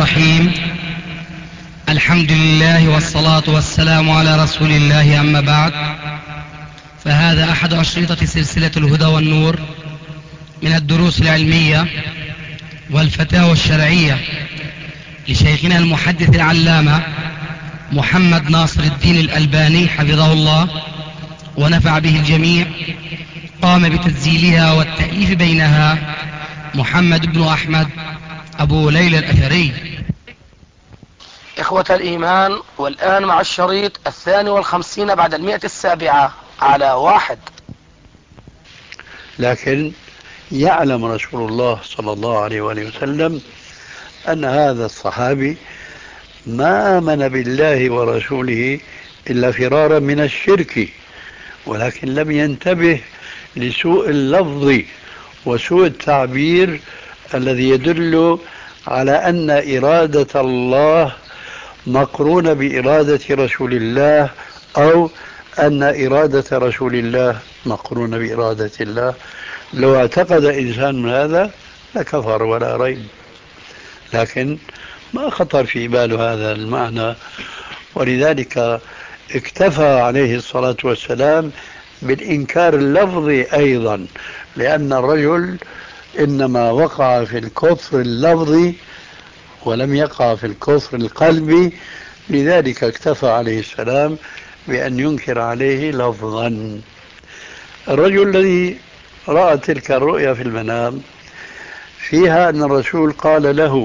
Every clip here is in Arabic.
الرحيم. الحمد لله والصلاة والسلام على رسول الله، أما بعد، فهذا أحد أشرطة سلسلة الهدى والنور من الدروس العلمية والفتاوى الشرعية لشيخنا المحدث العلامة محمد ناصر الدين الألباني حفظه الله ونفع به الجميع. قام بتسجيلها والتأليف بينها محمد بن أحمد أبو ليلى الأثري. إخوة الإيمان، والآن مع الشريط 52 بعد 107 على 1. لكن يعلم رسول الله صلى الله عليه وآله وسلم أن هذا الصحابي ما آمن بالله ورسوله إلا فرارا من الشرك، ولكن لم ينتبه لسوء اللفظ وسوء التعبير الذي يدل على أن إرادة الله مقرونة بإرادة رسول الله، أو أن إرادة رسول الله مقرونة بإرادة الله. لو اعتقد إنسان من هذا لكفر ولا ريب، لكن ما خطر في باله هذا المعنى، ولذلك اكتفى عليه الصلاة والسلام بالإنكار اللفظي أيضا، لأن الرجل إنما وقع في الكفر اللفظي ولم يقع في الكفر القلبي، لذلك اكتفى عليه السلام بأن ينكر عليه لفظا. الرجل الذي رأى تلك الرؤيا في المنام فيها أن الرسول قال له: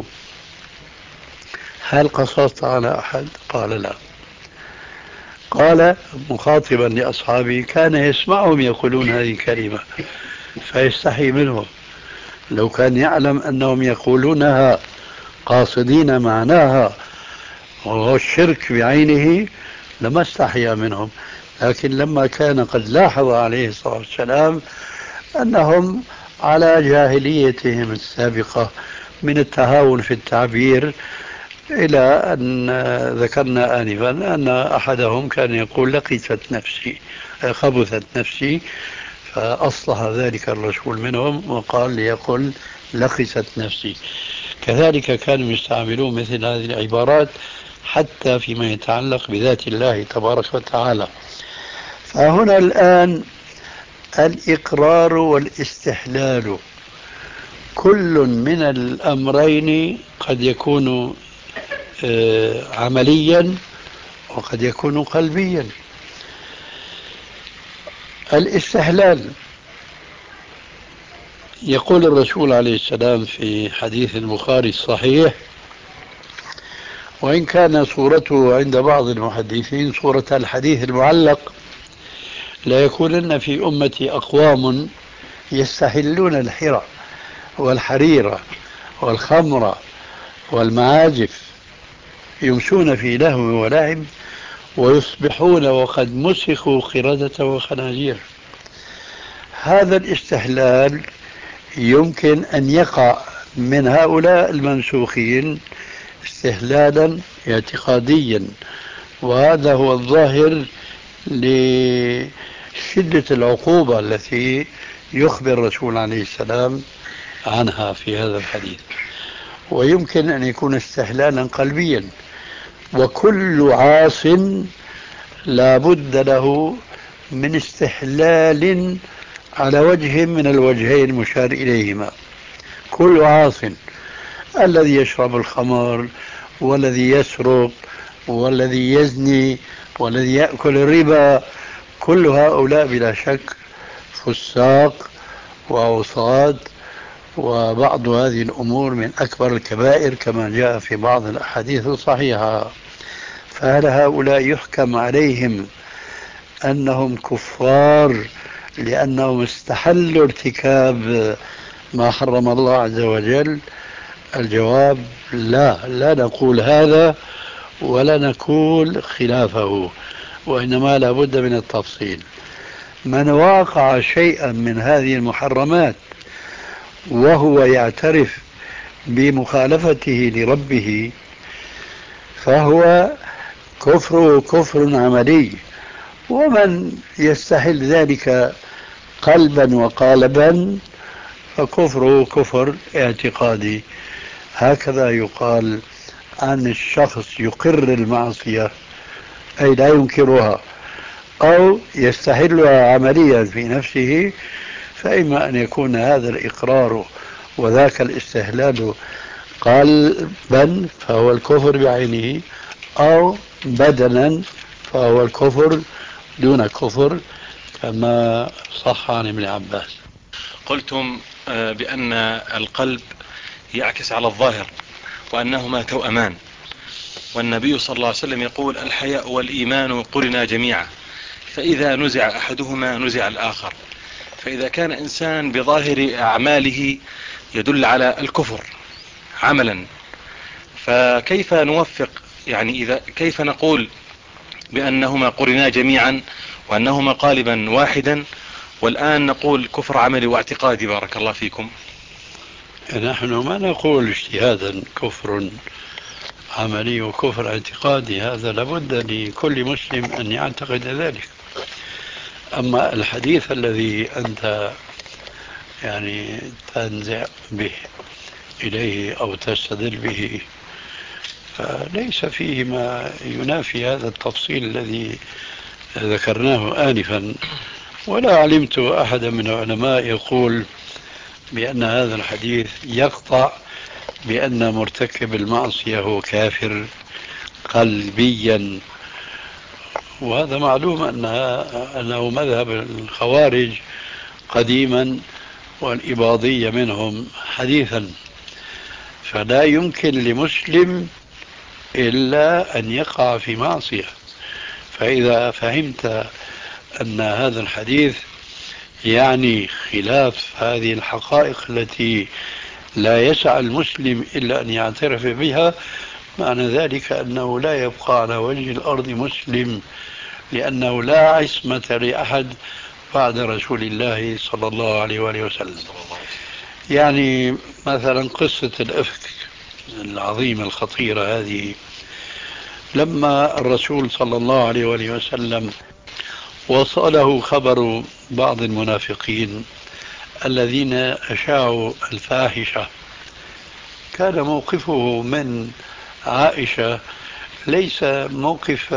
هل قصصت على أحد؟ قال لا. قال مخاطبا لأصحابه: كان يسمعهم يقولون هذه الكلمة فيستحي منهم، لو كان يعلم أنهم يقولونها قاصدين معناها وهو الشرك بعينه لما استحيا منهم. لكن لما كان قد لاحظ عليه الصلاة والسلام أنهم على جاهليتهم السابقة من التهاون في التعبير، إلى أن ذكرنا آنفا أن أحدهم كان يقول: لقيت نفسي، خبثت نفسي، فأصلح ذلك الرسول منهم وقال ليقل لقيت نفسي. كذلك كانوا يستعملون مثل هذه العبارات حتى فيما يتعلق بذات الله تبارك وتعالى. فهنا الآن الإقرار والاستحلال، كل من الأمرين قد يكون عمليا وقد يكون قلبيا. الاستحلال يقول الرسول عليه السلام في حديث البخاري الصحيح، وإن كان صورته عند بعض المحدثين صورة الحديث المعلق: لا يكونن في أمتي أقوام يستحلون الحرى والحريرة والخمر والمعازف، يمشون في لهو ولعب، ويصبحون وقد مسخوا قردة وخنازير. هذا الاستحلال يمكن أن يقع من هؤلاء المنسوخين استحلالا اعتقاديا، وهذا هو الظاهر لشدة العقوبة التي يخبر الرسول عليه السلام عنها في هذا الحديث. ويمكن أن يكون استحلالا قلبيا، وكل عاص لا بد له من استحلال على وجه من الوجهين المشار إليهما. كل عاص، الذي يشرب الخمر والذي يسرق والذي يزني والذي يأكل الربا، كل هؤلاء بلا شك فساق وأوصاد، وبعض هذه الأمور من أكبر الكبائر كما جاء في بعض الأحاديث الصحيحة. فهل هؤلاء يحكم عليهم أنهم كفار لأنهم استحلوا ارتكاب ما حرم الله عز وجل؟ الجواب: لا نقول هذا ولا نقول خلافه، وإنما لا بد من التفصيل. من واقع شيئا من هذه المحرمات وهو يعترف بمخالفته لربه فهو كفر عملي، ومن يستحل ذلك قلبا وقالبا فكفره كفر اعتقادي. هكذا يقال أن الشخص يقر المعصية أي لا ينكرها أو يستحلها عمليا في نفسه، فإما أن يكون هذا الإقرار وذاك الاستحلال قلبا فهو الكفر بعينه، أو بدنا فهو الكفر دون كفر، كما صح عن ابن عباس. قلتم بأن القلب يعكس على الظاهر وأنهما توأمان، والنبي صلى الله عليه وسلم يقول الحياء والإيمان قرنا جميعا، فإذا نزع أحدهما نزع الآخر. فإذا كان إنسان بظاهر أعماله يدل على الكفر عملا، فكيف نوفق؟ يعني كيف نقول بأنهما قرنا جميعا وأنهما قالبا واحدا، والآن نقول كفر عملي واعتقادي؟ بارك الله فيكم. نحن ما نقول اجتهادا كفر عملي وكفر اعتقادي، هذا لابد لكل مسلم أن يعتقد ذلك. أما الحديث الذي أنت يعني تنزع به إليه أو تستدل به فليس فيه ما ينافي هذا التفصيل الذي ذكرناه آنفا، ولا علمت أحدا من العلماء يقول بأن هذا الحديث يقطع بأن مرتكب المعصية هو كافر قلبيا. وهذا معلوم أنه مذهب الخوارج قديما والإباضية منهم حديثا، فلا يمكن لمسلم إلا أن يقع في معصية. فإذا فهمت أن هذا الحديث يعني خلاف هذه الحقائق التي لا يسع المسلم إلا أن يعترف بها، معنى ذلك أنه لا يبقى على وجه الأرض مسلم، لأنه لا عصمة لأحد بعد رسول الله صلى الله عليه وآله وسلم. يعني مثلا قصة الإفك العظيمة الخطيرة هذه، لما الرسول صلى الله عليه وآله وسلم وصله خبر بعض المنافقين الذين أشاعوا الفاحشة، كان موقفه من عائشة ليس موقف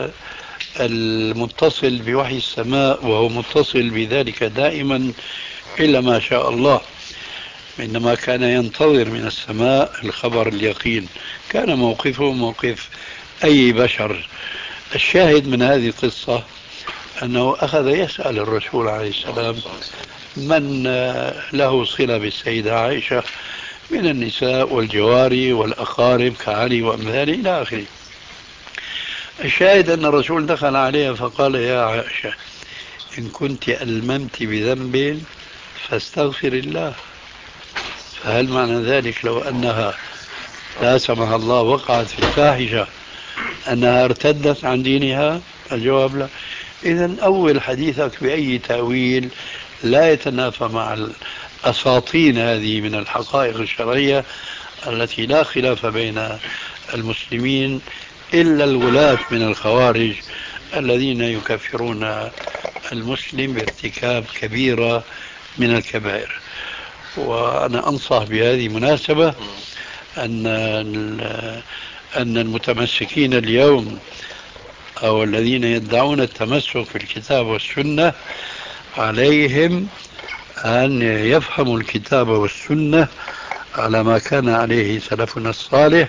المتصل بوحي السماء وهو متصل بذلك دائما إلا ما شاء الله، إنما كان ينتظر من السماء الخبر اليقين. كان موقفه موقف أي بشر. الشاهد من هذه القصة أنه أخذ يسأل الرسول عليه السلام من له صلة بالسيدة عائشة من النساء والجواري والأقارب كعلي وأمثاله إلى آخره. الشاهد أن الرسول دخل عليها فقال يا عائشة إن كنت ألممت بذنب فاستغفر الله. فهل معنى ذلك لو أنها لا سمح الله وقعت في الفاحشة أنها ارتدت عن دينها؟ الجواب لا. إذن أول حديثك بأي تأويل لا يتنافى مع الأساطين هذه من الحقائق الشرعية التي لا خلاف بين المسلمين إلا الولاة من الخوارج الذين يكفرون المسلم بارتكاب كبيرة من الكبائر. وأنا أنصح بهذه المناسبة أن المتمسكين اليوم أو الذين يدعون التمسك في الكتاب والسنة عليهم أن يفهموا الكتاب والسنة على ما كان عليه سلفنا الصالح،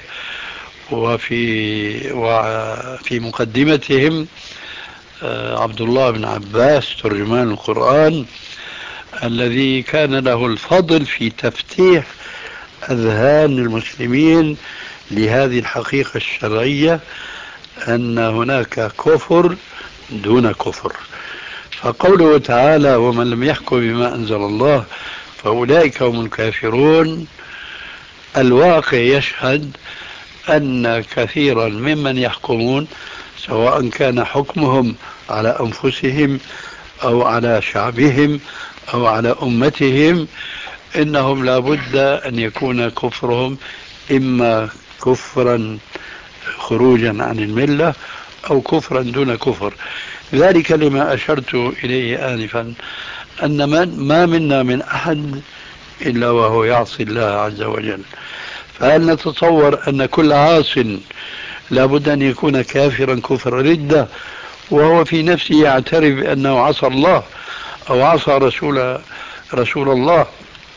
وفي مقدمتهم عبد الله بن عباس ترجمان القرآن الذي كان له الفضل في تفتيح أذهان المسلمين لهذه الحقيقة الشرعية أن هناك كفر دون كفر. فقوله تعالى ومن لم يحكم بما أنزل الله فأولئك هم الكافرون، الواقع يشهد أن كثيرا ممن يحكمون سواء كان حكمهم على أنفسهم أو على شعبهم أو على أمتهم إنهم لابد أن يكون كفرهم إما كفرا خروجا عن الملة أو كفرا دون كفر. ذلك لما أشرت إليه آنفا أن ما منا من أحد إلا وهو يعصي الله عز وجل. فهل نتصور أن كل عاص لابد أن يكون كافرا كفر ردة وهو في نفسه يعترف بأنه عصى الله أو عصى رسول الله؟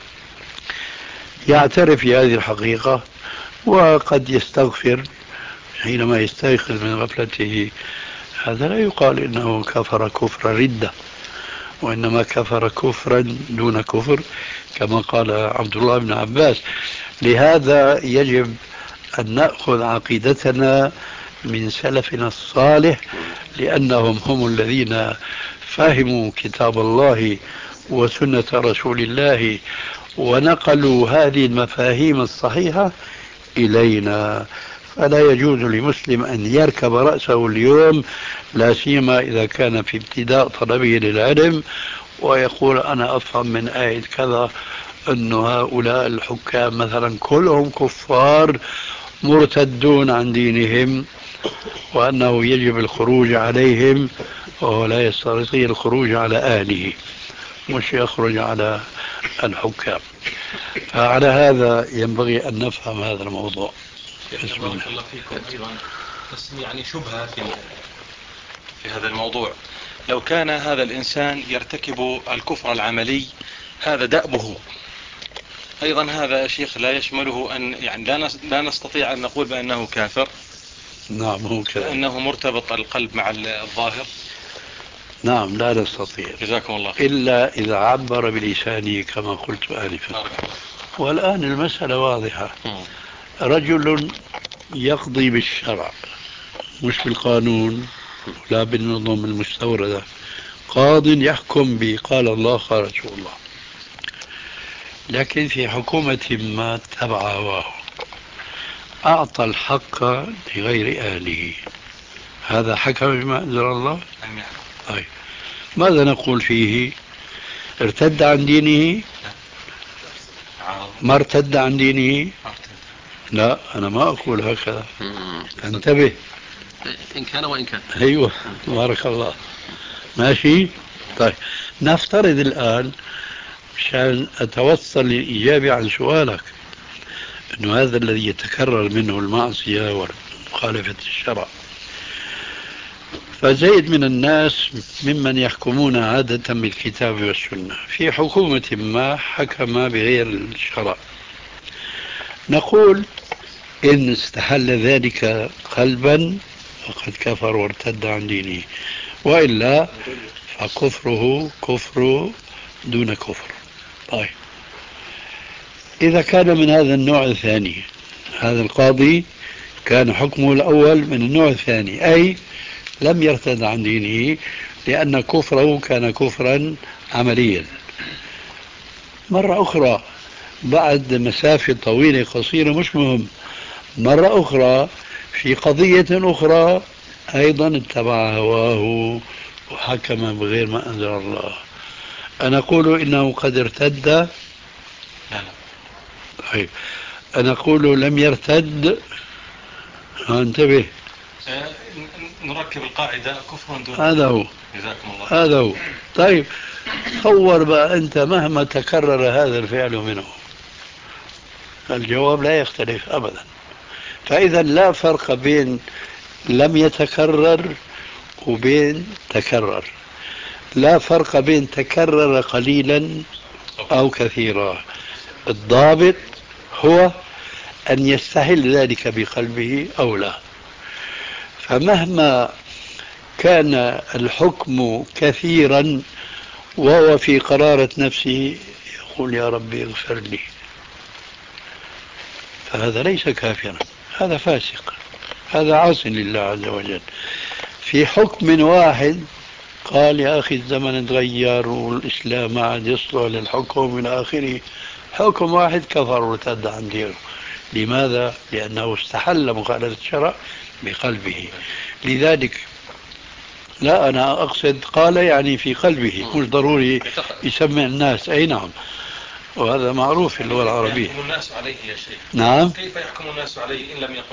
يعترف بهذه الحقيقة وقد يستغفر حينما يستيقظ من غفلته. هذا لا يقال إنه كفر كفر ردة، وإنما كفر كفرا دون كفر كما قال عبد الله بن عباس. لهذا يجب أن نأخذ عقيدتنا من سلفنا الصالح، لأنهم هم الذين فهموا كتاب الله وسنة رسول الله ونقلوا هذه المفاهيم الصحيحة إلينا. فلا يجوز لمسلم أن يركب رأسه اليوم، لا سيما إذا كان في ابتداء طلبه للعلم، ويقول أنا أفهم من آية كذا أن هؤلاء الحكام مثلا كلهم كفار مرتدون عن دينهم، وأنه يجب الخروج عليهم، وهو لا يستطيع الخروج على أهله، مش يخرج على الحكام. فعلى هذا ينبغي أن نفهم هذا الموضوع. بسم الله. الله فيكم. أيضا بس يعني شبهة في هذا الموضوع، لو كان هذا الإنسان يرتكب الكفر العملي هذا دأبه، أيضا هذا شيخ لا يشمله أن يعني لا نستطيع أن نقول بأنه كافر. نعم هو كذا، لأنه مرتبط القلب مع الظاهر. نعم لا نستطيع. جزاكم الله خير. إلا إذا عبر بلسانه كما قلت آنفا. والآن المسألة واضحة. رجل يقضي بالشرع مش بالقانون ولا بالنظم المستوردة، قاض يحكم بقال الله قال رسول الله، لكن في حكومة ما تبع هواه أعطى الحق لغير أهله، هذا حكم بما أنزل الله؟ طيب ماذا نقول فيه؟ ارتد عن دينه؟ ما ارتد عن دينه؟ لا أنا ما أقول هكذا، انتبه. إن كان وإن كان. أيوة بارك الله. ماشي. طيب نفترض الآن مشان أتوصل للإجابة عن سؤالك أنه هذا الذي يتكرر منه المعصية ومخالفة الشرع، فزيد من الناس ممن يحكمون عادة بالكتاب والسنة في حكومة ما حكم بغير الشرع، نقول إن استحل ذلك قلبا فقد كفر وارتد عن دينه، وإلا فكفره كفر دون كفر. طيب إذا كان من هذا النوع الثاني، هذا القاضي كان حكمه الأول من النوع الثاني، أي لم يرتد عن دينه لأن كفره كان كفرا عمليا. مرة أخرى بعد مسافة طويلة قصيرة مش مهم، مرة أخرى في قضية أخرى أيضا اتبع هواه وحكم بغير ما أنزل الله، أنا أقول إنه قد ارتد؟ لا. طيب أنا أقول لم يرتد؟ انتبه، نركب القاعدة كفر دون. هذا هو. جزاكم الله. هذا هو. طيب تصور بقى أنت مهما تكرر هذا الفعل منه الجواب لا يختلف أبدا. فإذا لا فرق بين لم يتكرر وبين تكرر، لا فرق بين تكرر قليلا أو كثيرا، الضابط هو أن يستحل ذلك بقلبه أو لا. فمهما كان الحكم كثيرا وهو في قرارة نفسه يقول يا ربي اغفر لي، فهذا ليس كافرا، هذا فاسق، هذا عاص لله عز وجل. في حكم واحد قال يا أخي الزمن تغير والإسلام ما عاد يصلح للحكم إلى آخره، حكم واحد كفر وارتد عن دينه. لماذا؟ لأنه استحل مخالفة الشرع بقلبه. لذلك لا أنا أقصد قال يعني في قلبه، مش ضروري يسمع الناس. أي نعم، وهذا معروف في اللغة العربية. يحكم الناس عليه يا شيخ. نعم. كيف يحكم الناس عليه إن لم يقل؟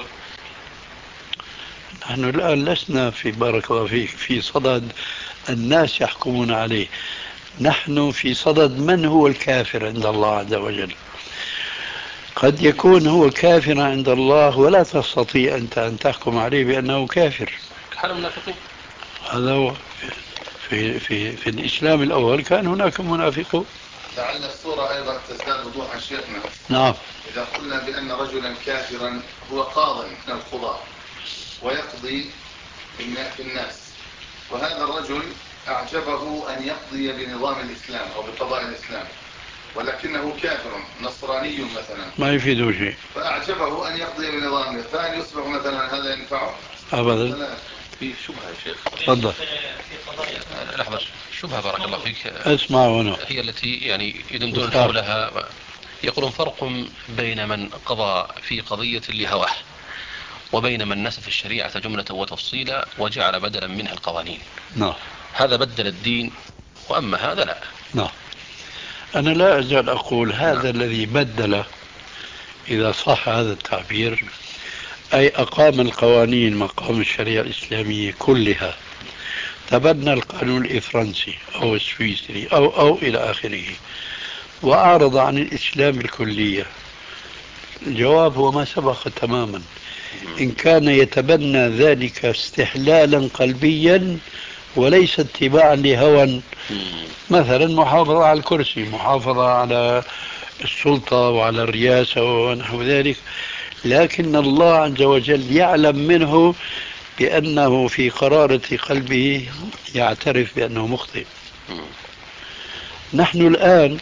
نحن الآن لسنا في بارك الله فيك في صدد الناس يحكمون عليه، نحن في صدد من هو الكافر عند الله عز وجل. قد يكون هو كافرا عند الله ولا تستطيع أنت أن تحكم عليه بأنه كافر. حال المنافقين. هذا هو. في الإسلام الأول كان هناك منافقون. لعل الصورة أيضا تزداد وضوحا شيخنا. نعم. إذا قلنا بأن رجلا كافرا هو قاض من القضاة ويقضي في الناس، وهذا الرجل أعجبه أن يقضي بنظام الإسلام أو بقضاء الإسلام، ولكنه كافر نصراني مثلا ما يفيده شيء، فأعجبه أن يقضي بنظامه، فهل يصبح مثلا هذا ينفعه؟ أبدا. في شبهة يا شيخ. تفضل. لحظة، شبهة بارك الله فيك. اسمع هنا. هي التي يعني يدندون حولها. يقولون فرق بين من قضى في قضية لهواه وبين من نسف الشريعة جملة وتفصيلا وجعل بدلا منها القوانين. نعم. هذا بدل الدين، وأما هذا لا. نعم. أنا لا أزال أقول هذا الذي بدل، إذا صح هذا التعبير، أي أقام القوانين مقام الشريعة الإسلامية كلها، تبنى القانون الفرنسي أو السويسري أو إلى آخره، وأعرض عن الإسلام الكلية. الجواب هو ما سبق تماما. إن كان يتبنى ذلك استحلالا قلبيا وليس اتباعا لهوى، مثلا محافظة على الكرسي، محافظة على السلطة وعلى الرئاسة ونحو ذلك، لكن الله عز وجل يعلم منه بأنه في قرارة قلبه يعترف بأنه مخطئ. نحن الآن،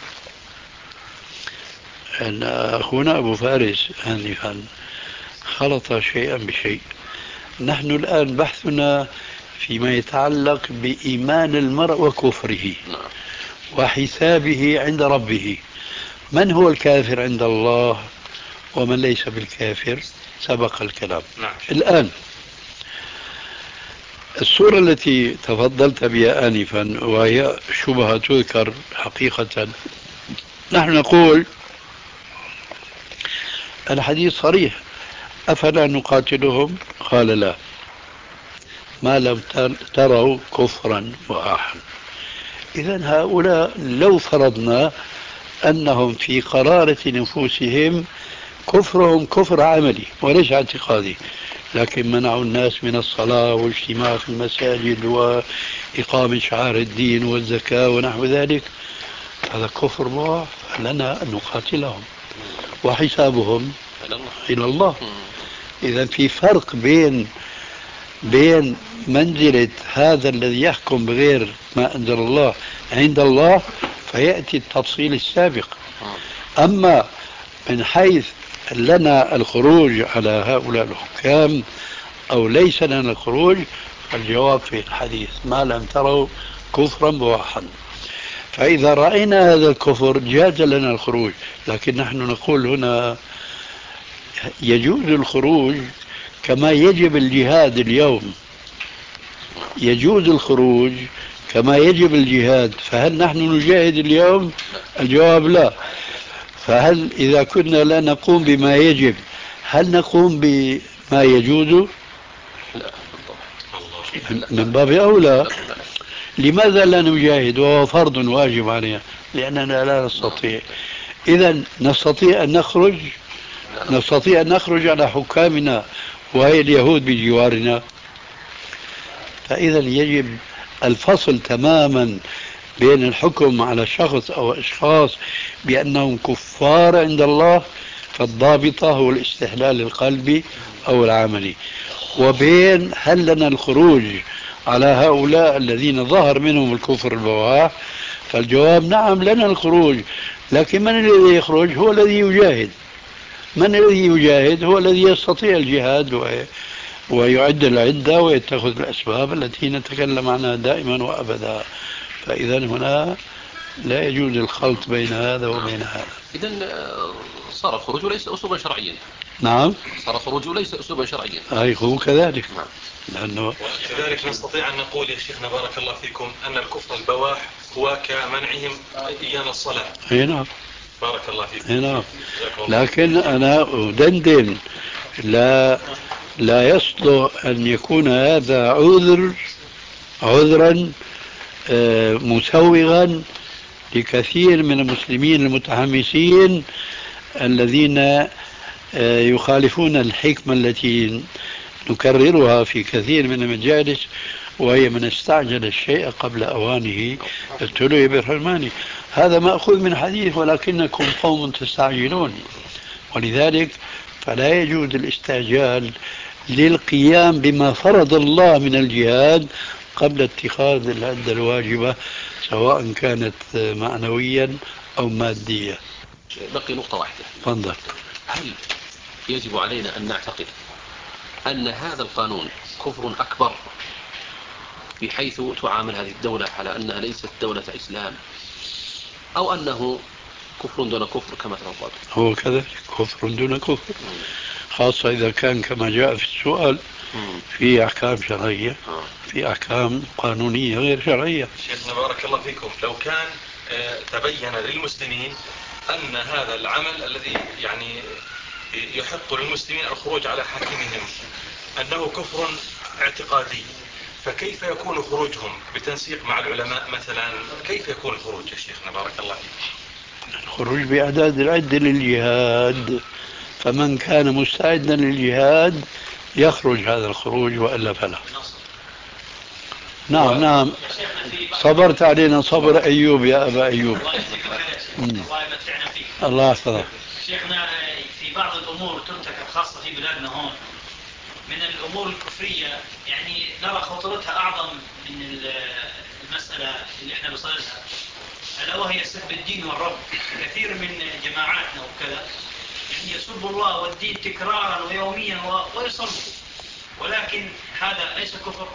أخونا أبو فارس آنفا خلط شيئا بشيء. نحن الآن بحثنا فيما يتعلق بإيمان المرء وكفره وحسابه عند ربه. من هو الكافر عند الله ومن ليس بالكافر سبق الكلام. الآن السورة التي تفضلت بها آنفا وهي شبهة تذكر حقيقة، نحن نقول الحديث صريح: أفلا نقاتلهم؟ قال لا، ما لم تروا كفرا وآحا. إذن هؤلاء لو فرضنا أنهم في قرارة نفوسهم كفرهم كفر عملي وليس اعتقادي، لكن منعوا الناس من الصلاة والاجتماع في المساجد وإقامة شعائر الدين والزكاة ونحو ذلك، هذا كفر بواح، لنا أن نقاتلهم وحسابهم إلى الله. إذا في فرق بين منزلة هذا الذي يحكم بغير ما أنزل الله عند الله، فيأتي التفصيل السابق. أما من حيث لنا الخروج على هؤلاء الحكام أو ليس لنا الخروج، الجواب في الحديث: ما لم تروا كفرا بواحا. فإذا رأينا هذا الكفر جاز لنا الخروج، لكن نحن نقول هنا يجوز الخروج كما يجب الجهاد اليوم، يجوز الخروج كما يجب الجهاد. فهل نحن نجاهد اليوم؟ الجواب لا. فهل إذا كنا لا نقوم بما يجب هل نقوم بما يجوز؟ من باب أولى. لماذا لا نجاهد وهو فرض واجب علينا؟ لأننا لا نستطيع. إذا نستطيع أن نخرج على حكامنا وهي اليهود بجوارنا. فإذا يجب الفصل تماما بين الحكم على شخص أو أشخاص بأنهم كفار عند الله، فالضابطة هو الاستحلال القلبي أو العملي، وبين هل لنا الخروج على هؤلاء الذين ظهر منهم الكفر البواح. فالجواب نعم لنا الخروج، لكن من الذي يخرج؟ هو الذي يجاهد. من الذي يجاهد؟ هو الذي يستطيع الجهاد ويعد العدة ويتخذ الأسباب التي نتكلم عنها دائما وأبدا. فإذا هنا لا يجوز الخلط بين هذا وبين هذا. إذن صار الخروج ليس أسلوبا شرعيا. نعم، صار الخروج ليس أسلوبا شرعيا. أي هو كذلك. لأنه وكذلك نستطيع أن نقول يا شيخنا بارك الله فيكم أن الكفر البواح هو كمنعهم إيانا الصلاة. أي نعم، بارك الله فيكم. أي نعم. لكن أنا أدندن لا يصلح أن يكون هذا عذرا مسوغا لكثير من المسلمين المتحمسين الذين يخالفون الحكمة التي نكررها في كثير من المجالس، وهي من استعجل الشيء قبل أوانه ابتلي بحرمانه. هذا مأخوذ من حديث ولكنكم قوم تستعجلون. ولذلك فلا يجوز الاستعجال للقيام بما فرض الله من الجهاد قبل اتخاذ العدة الواجبة، سواء كانت معنويا أو مادية. بقي نقطة واحدة. تفضل. هل يجب علينا أن نعتقد أن هذا القانون كفر أكبر بحيث تعامل هذه الدولة على أنها ليست دولة إسلام، أو أنه كفر دون كفر كما تفضل؟ هو كذلك كفر دون كفر، خاصة إذا كان كما جاء في السؤال في أحكام شرعية، في أحكام قانونية غير شرعية. شيخنا بارك الله فيكم، لو كان تبين للمسلمين أن هذا العمل الذي يعني يحق للمسلمين الخروج على حاكمهم أنه كفر اعتقادي، فكيف يكون خروجهم بتنسيق مع العلماء مثلا؟ كيف يكون الخروج يا شيخنا بارك الله فيك؟ الخروج بإعداد العدة للجهاد، فمن كان مستعدا للجهاد يخرج هذا الخروج، وإلا فلا. نعم صبرت علينا صبر أيوب يا أبا أيوب. الله يحفظك. شيخنا في بعض الأمور ترتكب خاصة في بلادنا هون من الأمور الكفرية، يعني نرى خطورتها أعظم من المسألة اللي احنا بصددها، ألا وهي سب الدين والرب. كثير من جماعاتنا وكذا يعني يسب الله والدين تكرارا ويوميا ويصلوا، ولكن هذا ليس كفر.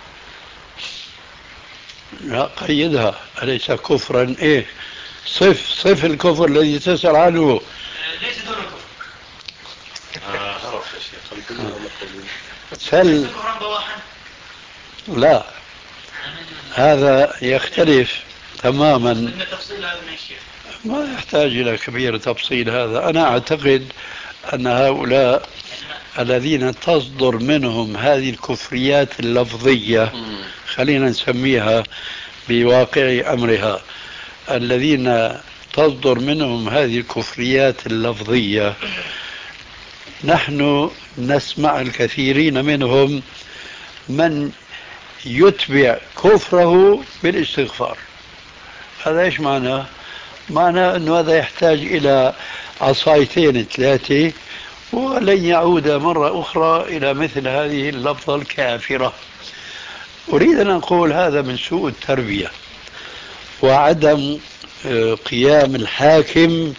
لا قيدها، أليس كفرا؟ إيه صف الكفر الذي تسأل عنه. ليس دون الكفر. سل لا، هذا يختلف تماما، ما يحتاج إلى كبير تفصيل. هذا أنا أعتقد أن هؤلاء الذين تصدر منهم هذه الكفريات اللفظية، خلينا نسميها بواقع أمرها، الذين تصدر منهم هذه الكفريات اللفظية، نحن نسمع الكثيرين منهم من يتبع كفره بالاستغفار. هذا إيش معناه؟ معناه أنه هذا يحتاج إلى عصايتين ثلاثة ولن يعود مرة أخرى إلى مثل هذه اللفظة الكافرة. أريد أن أقول هذا من سوء التربية وعدم قيام الحاكم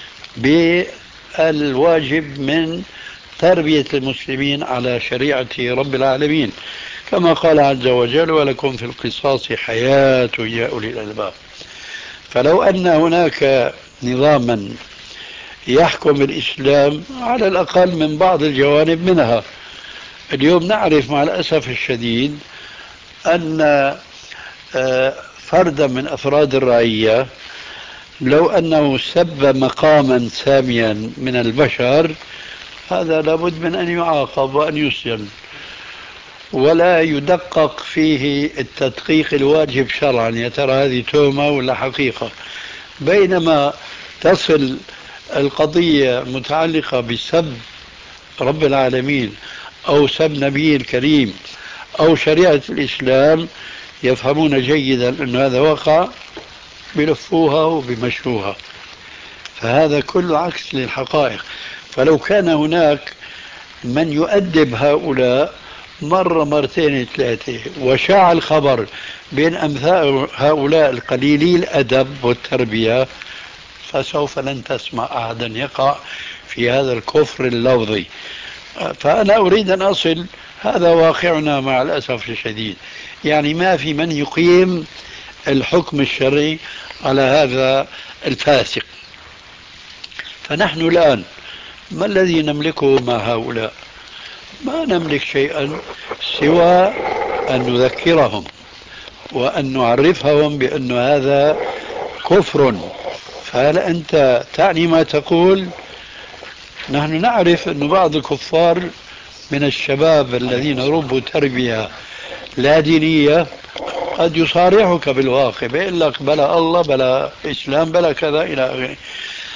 بالواجب من تربية المسلمين على شريعة رب العالمين، كما قال عز وجل: ولكم في القصاص حياة يا أولي الألباب. فلو أن هناك نظاما يحكم الإسلام على الأقل من بعض الجوانب منها. اليوم نعرف مع الأسف الشديد أن فردا من أفراد الرعية لو أنه سب مقاما ساميا من البشر، هذا لابد من أن يعاقب وأن يسجن، ولا يدقق فيه التدقيق الواجب شرعا، يا ترى هذه تهمة ولا حقيقة. بينما تصل القضية متعلقة بسب رب العالمين أو سب نبي الكريم أو شريعة الإسلام، يفهمون جيدا أن هذا وقع، بلفوها وبمشوها. فهذا كله عكس للحقائق. فلو كان هناك من يؤدب هؤلاء مرة مرتين ثلاثة وشاع الخبر بين أمثال هؤلاء القليلي الأدب والتربية، فسوف لن تسمع أحدا يقع في هذا الكفر اللفظي. فأنا أريد أن أصل، هذا واقعنا مع الأسف الشديد، يعني ما في من يقيم الحكم الشرعي على هذا الفاسق. فنحن الآن ما الذي نملكه مع هؤلاء؟ ما نملك شيئا سوى أن نذكرهم وأن نعرفهم بأن هذا كفر. فهل أنت تعني ما تقول؟ نحن نعرف أن بعض الكفار من الشباب الذين ربوا تربية لا دينية قد يصارحك بالواقع، بيقول لك بلا الله بلا إسلام بلا كذا إلى آخره.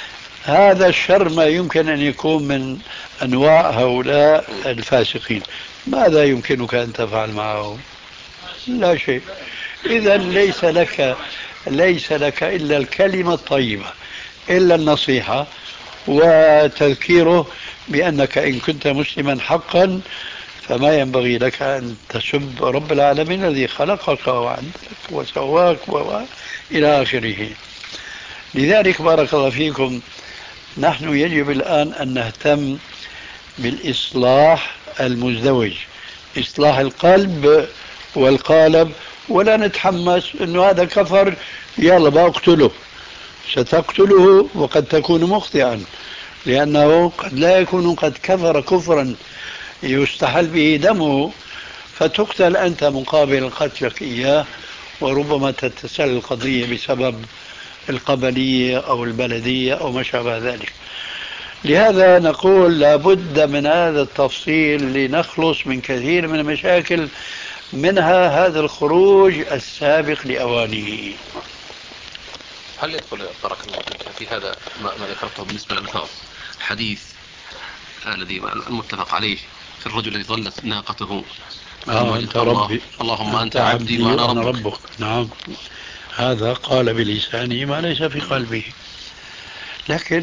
هذا الشر ما يمكن أن يكون من أنواع هؤلاء الفاسقين. ماذا يمكنك أن تفعل معهم؟ لا شيء. إذا ليس لك إلا الكلمة الطيبة، إلا النصيحة وتذكيره بأنك إن كنت مسلما حقا فما ينبغي لك أن تسب رب العالمين الذي خلقك وعدلك وسواك إلى آخره. لذلك بارك الله فيكم، نحن يجب الآن أن نهتم بالإصلاح المزدوج، إصلاح القلب والقالب، ولا نتحمس أنه هذا كفر يلا بقتله. ستقتله وقد تكون مخطئا، لأنه قد لا يكون قد كفر كفرا يستحل به دمه فتقتل أنت مقابل قتلك إياه، وربما تتسل القضية بسبب القبلية أو البلدية أو ما شابه ذلك. لهذا نقول لابد من هذا التفصيل لنخلص من كثير من المشاكل، منها هذا الخروج السابق لأوانه. هل يدخل بارك الله فيك في هذا ما ذكرته بالنسبة للألفاظ حديث الذي المتفق عليه في الرجل الذي ظلت ناقته أنت ربي اللهم أنت عبدي وأنا ربك. نعم، هذا قال بلسانه ما ليس في قلبه. لكن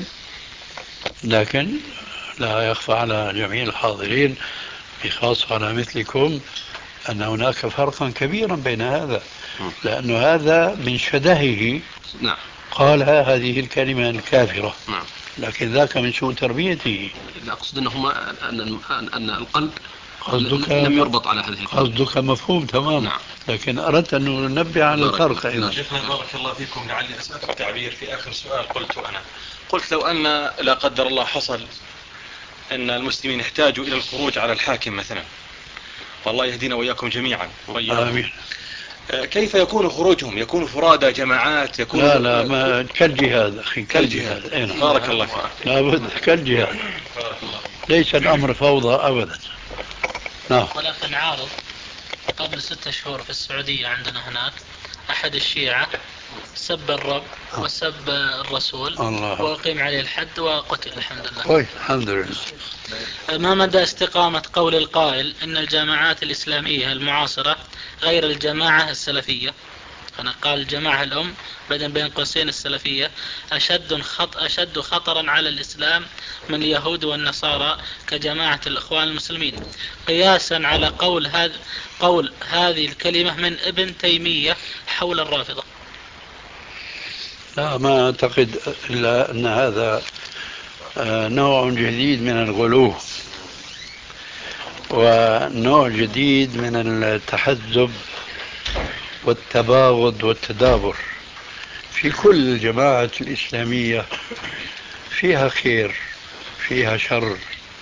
لا يخفى على جميع الحاضرين بخاصة على مثلكم أن هناك فرقا كبيرا بين هذا، لأن هذا من شدهه نعم قالها هذه الكلمة الكافرة، نعم، لكن ذاك من سوء تربيته. أقصد أن القلب لم يربط على هذه الكلمة. قصدك مفهوم تمام. نعم. لكن أردت أن ننبه على الفرق أيضا. شيخنا بارك الله فيكم، لعلي أسأل التعبير في آخر سؤال قلت لو أن لا قدر الله حصل أن المسلمين يحتاجوا إلى الخروج على الحاكم مثلا، والله يهدينا وإياكم جميعا آمين، كيف يكون خروجهم؟ يكون فرادى، جماعات، يكون لا ما كالجهاد أخي، كالجهاد. بارك الله فيك. لابد كالجهاد، ليس الأمر فوضى أبدا. نعم. ولكن عارض قبل 6 شهور في السعودية عندنا هناك أحد الشيعة سب الرب وسب الرسول وأقيم عليه الحد وقتل الحمد لله. الحمد لله. ما مدى استقامة قول القائل إن الجماعات الإسلامية المعاصرة غير الجماعة السلفية؟ أنا قال الجماعة الأم بدل بين قوسين السلفية أشد خطرا على الإسلام من اليهود والنصارى كجماعة الإخوان المسلمين، قياسا على قول هذه الكلمة من ابن تيمية حول الرافضة. لا، ما أعتقد إلا أن هذا نوع جديد من الغلو ونوع جديد من التحزب والتباغض والتدابر. في كل الجماعة الإسلامية فيها خير فيها شر.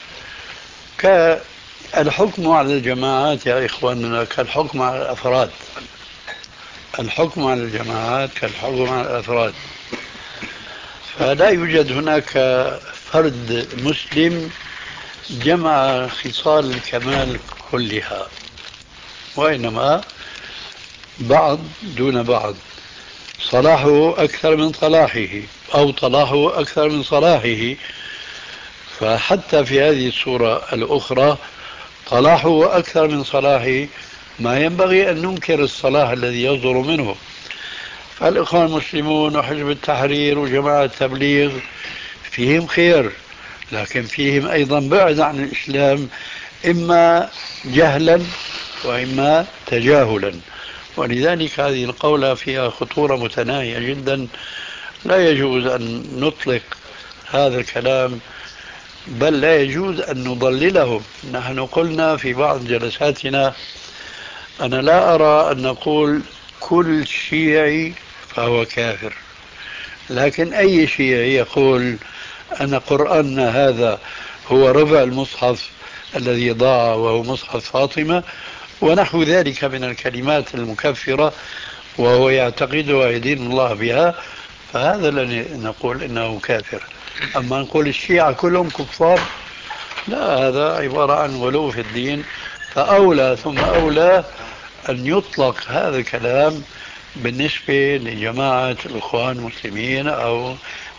كالحكم على الجماعات يا إخواننا كالحكم على الأفراد، الحكم على الجماعات كالحكم على الأفراد. فلا يوجد هناك فرد مسلم جمع خصال الكمال كلها، وإنما بعض دون بعض، صلاحه أكثر من صلاحه أو صلاحه أكثر من صلاحه. فحتى في هذه الصورة الأخرى صلاحه أكثر من صلاحه، ما ينبغي أن ننكر الصلاح الذي يصدر منه. فالإخوان المسلمون وحزب التحرير وجماعة التبليغ فيهم خير، لكن فيهم أيضا بعد عن الإسلام، إما جهلا وإما تجاهلا. ولذلك هذه القولة فيها خطورة متناهية جدا، لا يجوز أن نطلق هذا الكلام، بل لا يجوز أن نضللهم. نحن قلنا في بعض جلساتنا أنا لا أرى أن نقول كل شيعي فهو كافر، لكن أي شيعي يقول أن قرآننا هذا هو ربع المصحف الذي ضاع وهو مصحف فاطمة ونحو ذلك من الكلمات المكفرة وهو يعتقد ويدين الله بها، فهذا الذي نقول إنه كافر. أما نقول الشيعة كلهم كفار، لا، هذا عبارة عن غلو في الدين. فأولى ثم أولى أن يطلق هذا الكلام بالنسبة لجماعة الإخوان المسلمين أو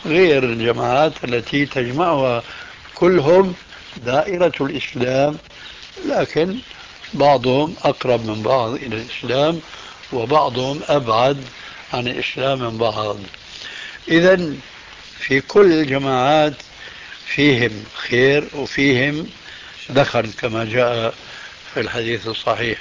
غير الجماعات التي تجمعها كلهم دائرة الإسلام، لكن بعضهم أقرب من بعض إلى الإسلام وبعضهم أبعد عن الإسلام من بعض. إذن في كل الجماعات فيهم خير وفيهم دخل كما جاء في الحديث الصحيح.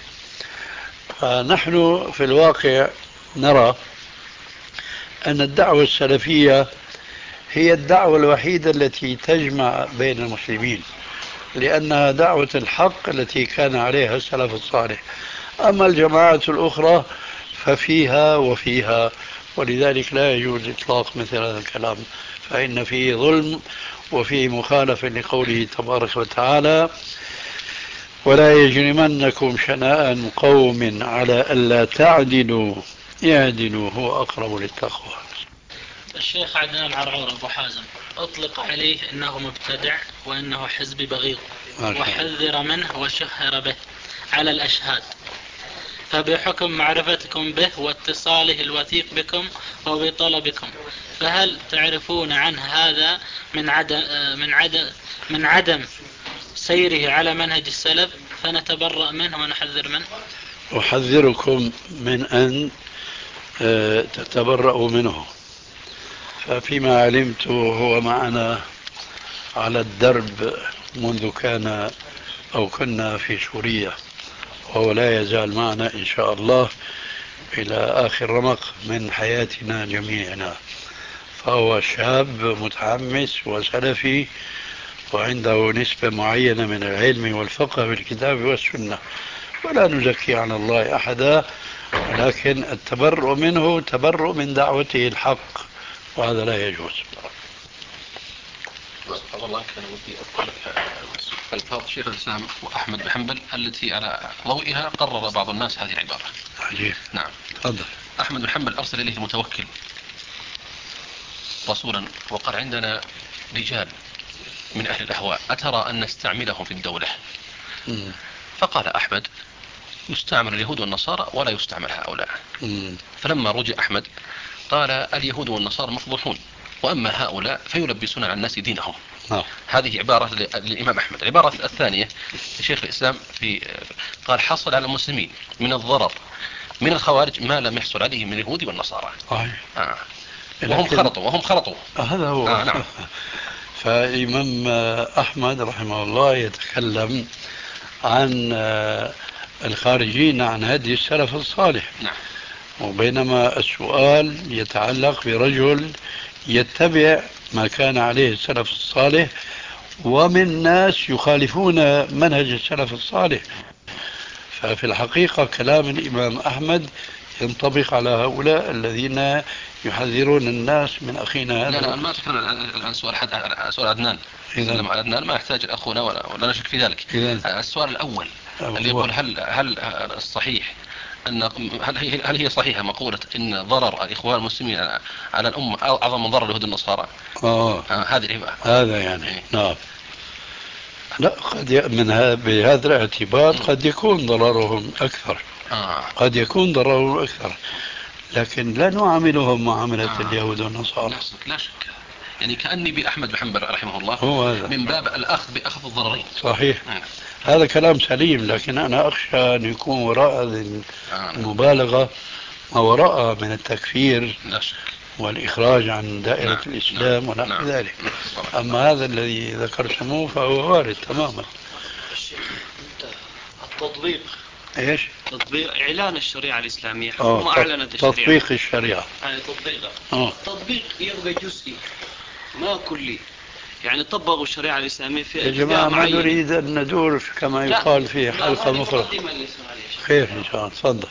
فنحن في الواقع نرى أن الدعوة السلفية هي الدعوة الوحيدة التي تجمع بين المسلمين، لأنها دعوة الحق التي كان عليها السلف الصالح. أما الجماعات الأخرى ففيها وفيها، ولذلك لا يجوز إطلاق مثل هذا الكلام، فإن فيه ظلم وفيه مخالفة لقوله تبارك وتعالى: ولا يجرمنكم شنآن قوم على ألا تعدلوا اعدلوا هو أقرب للتقوى. الشيخ عدنان عرعور أبو حازم أطلق عليه أنه مبتدع وأنه حزبي بغيض، وحذر منه وشهر به على الأشهاد، فبحكم معرفتكم به واتصاله الوثيق بكم وبطلبكم، فهل تعرفون عنه هذا من عدم سيره على منهج السلف فنتبرأ منه ونحذر منه؟ أحذركم من أن تتبرأوا منه، ففيما علمت هو معنا على الدرب منذ كان أو كنا في سوريا، وهو لا يزال معنا إن شاء الله إلى آخر رمق من حياتنا جميعنا. فهو شاب متحمس وسلفي وعنده نسبة معينة من العلم والفقه بالكتاب والسنة، ولا نزكي على الله أحدا، ولكن التبرؤ منه تبرؤ من دعوته الحق، وهذا لا يجوز. والله أنا ودي أذكر ألفاظ شيخ الإسلام وأحمد بن حنبل التي على ضوئها قرر بعض الناس هذه العبارة. عجيب. نعم. تفضل. أحمد بن حنبل أرسل إليه المتوكل رسولا وقال: عندنا رجال من أهل الأهواء أترى أن نستعملهم في الدولة؟ فقال أحمد: يستعمل اليهود والنصارى ولا يستعمل هؤلاء. فلما رجع أحمد قال: اليهود والنصارى مفضوحون، وأما هؤلاء فيلبسون على الناس دينهم. هذه عبارة للإمام أحمد. العبارة الثانية لشيخ الإسلام قال: حصل على المسلمين من الضرر من الخوارج ما لم يحصل عليه من اليهود والنصارى. وهم خلطوا هذا هو. نعم. فالإمام أحمد رحمه الله يتكلم عن الخارجين عن هدي السلف الصالح. نعم. وبينما السؤال يتعلق برجل يتبع ما كان عليه السلف الصالح، ومن ناس يخالفون منهج السلف الصالح. ففي الحقيقة كلام الإمام أحمد ينطبق على هؤلاء الذين يحذرون الناس من أخينا هذا. لا ما أتكلم عن سؤال عدنان. عدنان ما يحتاج أخونا ولا نشك في ذلك. السؤال الأول اللي يقول: هل الصحيح هل هي صحيحة مقولة إن ضرر الإخوان المسلمين على الأمة أعظم من ضرر اليهود النصارى؟ هذه العبارة. هذا يعني نعم. لا، قد بهذا الاعتبار قد يكون ضررهم أكثر. قد يكون ضررهم أكثر، لكن لا نعاملهم معاملة اليهود والنصارى. لا شك. يعني كأني بأحمد بن حنبل رحمه الله هو هذا. من باب الأخذ بأخذ الضررين. صحيح. هذا كلام سليم، لكن أنا أخشى أن يكون وراء هذه المبالغة ما وراء من التكفير والإخراج عن دائرة الإسلام ونحو ذلك. أما هذا الذي ذكرتموه فهو وارد تماما. التطبيق ايش؟ تطبيق اعلان الشريعه الاسلاميه، حكومه اعلنت الشريعه. تطبيق الشريعه. يعني التطبيق يبقى جزئي ما كلي. يعني طبقوا الشريعه الاسلاميه في يا جماعه ما نريد ان ندور كما يقال في حلقه مفرغه. خير ان شاء الله. تفضل.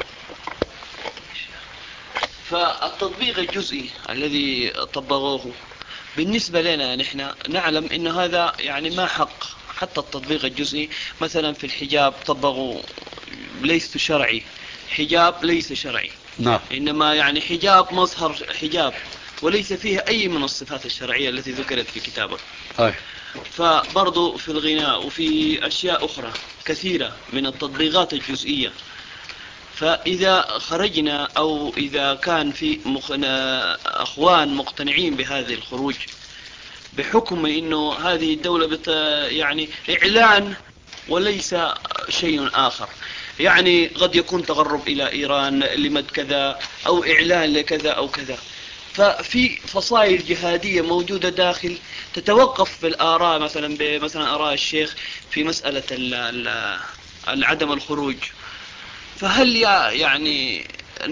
فالتطبيق الجزئي الذي طبقوه بالنسبه لنا نحن نعلم ان هذا يعني ما حق. حتى التطبيق الجزئي مثلا في الحجاب طبقوا ليس شرعي، حجاب ليس شرعي. نعم. إنما يعني حجاب مظهر حجاب وليس فيها أي من الصفات الشرعية التي ذكرت في كتابه. فبرضو في الغناء وفي أشياء أخرى كثيرة من التطبيقات الجزئية. فإذا خرجنا أو إذا كان في أخوان مقتنعين بهذا الخروج بحكم أنه هذه الدولة يعني إعلان وليس شيء آخر، يعني قد يكون تغرب إلى إيران لمد كذا أو إعلان لكذا أو كذا، ففي فصائل جهادية موجودة داخل تتوقف في الآراء، مثلا آراء الشيخ في مسألة عدم الخروج. فهل يعني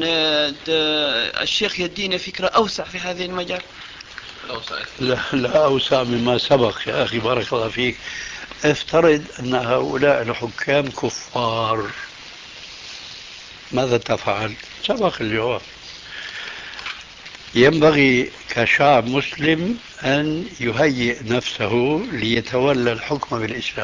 الشيخ يدينا فكرة أوسع في هذه المجال؟ لا أوسع مما سبق يا أخي، بارك الله فيك. افترض أن هؤلاء الحكام كفار، ماذا تفعل؟ سبق الجواب. ينبغي كشعب مسلم أن يهيئ نفسه ليتولى الحكم بالإسلام.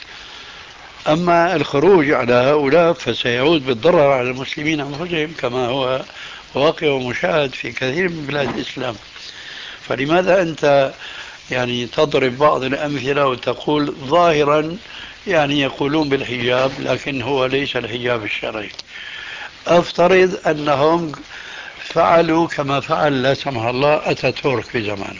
أما الخروج على هؤلاء فسيعود بالضرر على المسلمين أنفسهم، كما هو واقع ومشاهد في كثير من بلاد الإسلام. فلماذا أنت يعني تضرب بعض الأمثلة وتقول ظاهرا يعني يقولون بالحجاب لكن هو ليس الحجاب الشرعي؟ أفترض أنهم فعلوا كما فعل لا سمح الله أتاتورك في زمانه،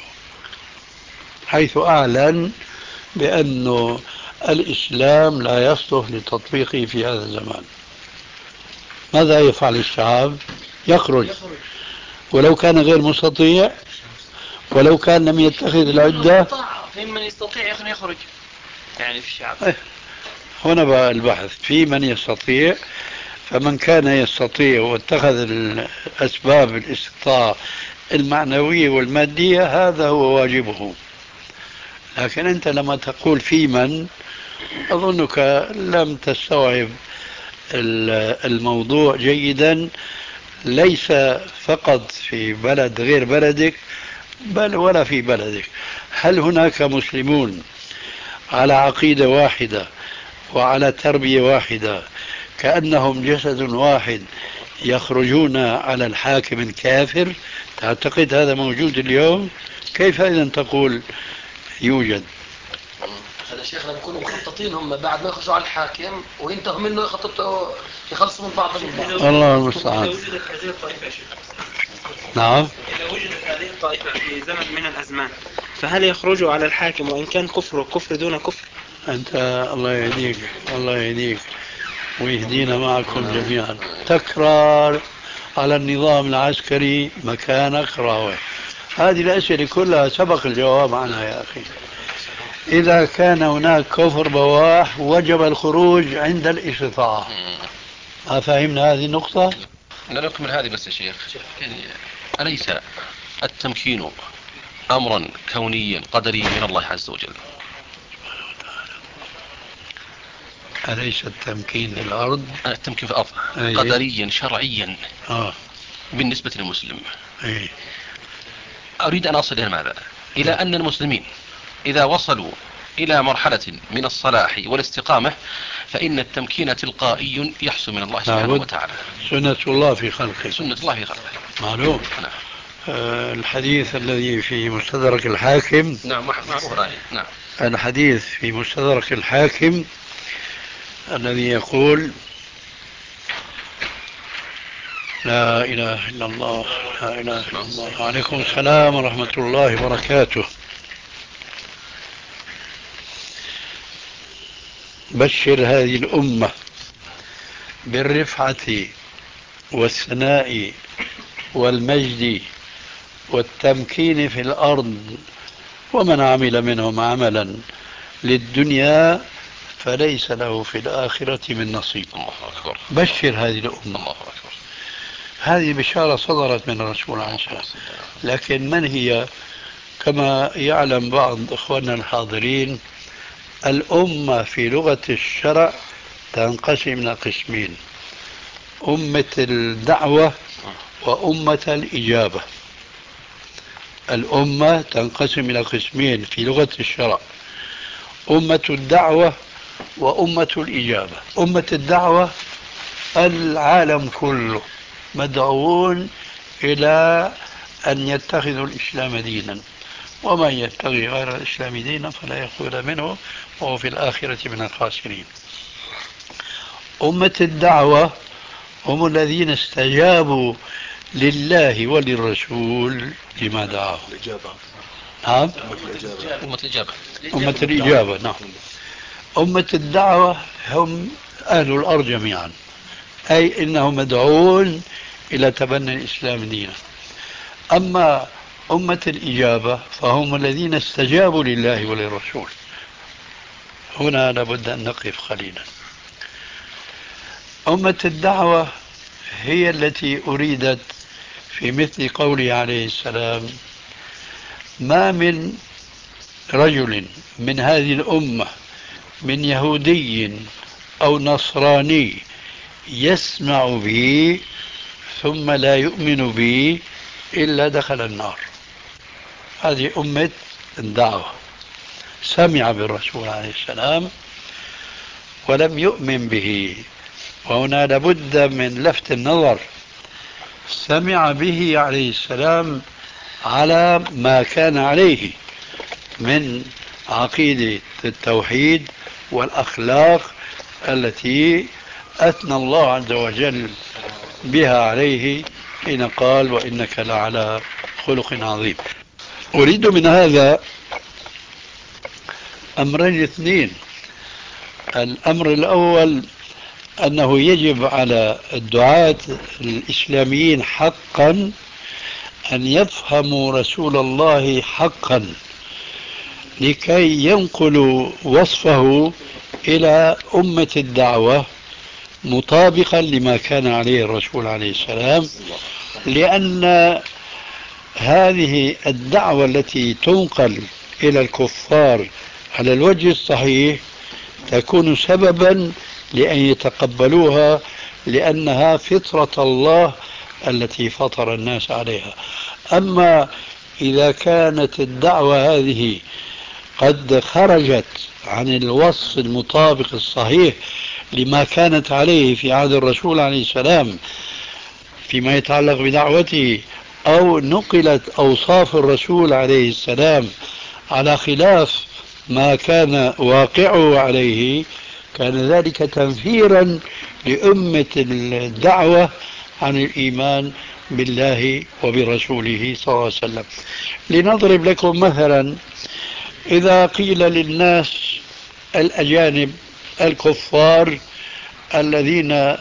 حيث أعلن بأن الإسلام لا يصلح لتطبيقه في هذا الزمان. ماذا يفعل الشعب؟ يخرج، ولو كان غير مستطيع، ولو كان لم يتخذ العدة. في من يستطيع يخرج يعني في الشعب. هنا بقى البحث في من يستطيع. فمن كان يستطيع واتخذ الأسباب الاستطاعة المعنوية والمادية هذا هو واجبه. لكن أنت لما تقول في من، أظنك لم تستوعب الموضوع جيدا، ليس فقط في بلد غير بلدك بل ولا في بلدك. هل هناك مسلمون على عقيدة واحدة وعلى تربية واحدة كأنهم جسد واحد يخرجون على الحاكم الكافر؟ تعتقد هذا موجود اليوم؟ كيف إذن تقول يوجد؟ هذا شيخنا بيكونوا مخططين هم بعد ما يخرجوا على الحاكم وينتهوا منه يخلصوا من بعض الله المستعان. وجدت هذه الطائفة يا شيخ. نعم. إذا وجدت هذه الطائفة في زمن من الأزمان فهل يخرجوا على الحاكم وإن كان كفر دون كفر؟ أنت الله يهديك، الله يهديك ويهدينا معكم جميعا. تكرار على النظام العسكري مكانك راوح. هذه الأسئلة كلها سبق الجواب عنها يا أخي. إذا كان هناك كفر بواح وجب الخروج عند الاستطاعة. ما فهمنا هذه النقطة؟ لا نكمل هذه بس يا شيخ. يعني أليس التمكين أمرا كونيا قدريا من الله عز وجل؟ أليس التمكين في الأرض؟ التمكين في الأرض قدريا شرعيا بالنسبة للمسلم. أريد أن أصل إلى ماذا؟ إلى أن المسلمين إذا وصلوا إلى مرحلة من الصلاح والاستقامة فإن التمكين تلقائي يحصل من الله سبحانه وتعالى. سنة الله في خلقه. سنة الله في خلقه. معلوم. الحديث الذي في مستدرك الحاكم. نعم معروف الآية. نعم. الحديث في مستدرك الحاكم الذي يقول لا إله إلا الله لا إله إلا الله. وعليكم السلام ورحمة الله وبركاته. بشر هذه الأمة بالرفعة والثناء والمجد والتمكين في الأرض، ومن عمل منهم عملا للدنيا فليس له في الآخرة من نصيب. الله أكبر. بشر هذه الأمة. الله أكبر. هذه بشارة صدرت من الرسول عليه الصلاة والسلام. لكن من هي؟ كما يعلم بعض إخواننا الحاضرين، الأمة في لغة الشرع تنقسم إلى قسمين: أمة الدعوة وأمة الإجابة. الأمة تنقسم إلى قسمين في لغة الشرع: أمة الدعوة وأمة الإجابة. أمة الدعوة العالم كله مدعوون إلى أن يتخذوا الإسلام دينا، ومن يبتغي غير الإسلام دينا فلا يقبل منه وهو في الآخرة من الخاسرين. أمة الدعوة هم الذين استجابوا لله وللرسول لما دعاهم. نعم، أمة الإجابة. أمة الإجابة. نعم، أمة الدعوة هم أهل الأرض جميعا، أي إنهم مدعون إلى تبني الإسلام دينا. أما أمة الإجابة فهم الذين استجابوا لله وللرسول. هنا لابد أن نقف قليلا. أمة الدعوة هي التي أريدت في مثل قوله عليه السلام: ما من رجل من هذه الأمة من يهودي أو نصراني يسمع بي ثم لا يؤمن بي إلا دخل النار. هذه أمة الدعوة، سمع بالرسول عليه السلام ولم يؤمن به. وهنا لابد من لفت النظر، سمع به عليه السلام على ما كان عليه من عقيدة التوحيد والأخلاق التي أثنى الله عز وجل بها عليه حين قال: وإنك لعلى خلق عظيم. أريد من هذا أمرين اثنين. الأمر الأول أنه يجب على الدعاة الإسلاميين حقا أن يفهموا رسول الله حقا لكي ينقلوا وصفه إلى أمة الدعوة مطابقا لما كان عليه الرسول عليه السلام، لأن هذه الدعوة التي تنقل إلى الكفار على الوجه الصحيح تكون سببا لأن يتقبلوها، لأنها فطرة الله التي فطر الناس عليها. أما إذا كانت الدعوة هذه قد خرجت عن الوصف المطابق الصحيح لما كانت عليه في عهد الرسول عليه السلام فيما يتعلق بدعوته، أو نقلت أوصاف الرسول عليه السلام على خلاف ما كان واقعه عليه، كان ذلك تنفيرا لأمة الدعوة عن الإيمان بالله وبرسوله صلى الله عليه وسلم. لنضرب لكم مثلا: إذا قيل للناس الأجانب الكفار الذين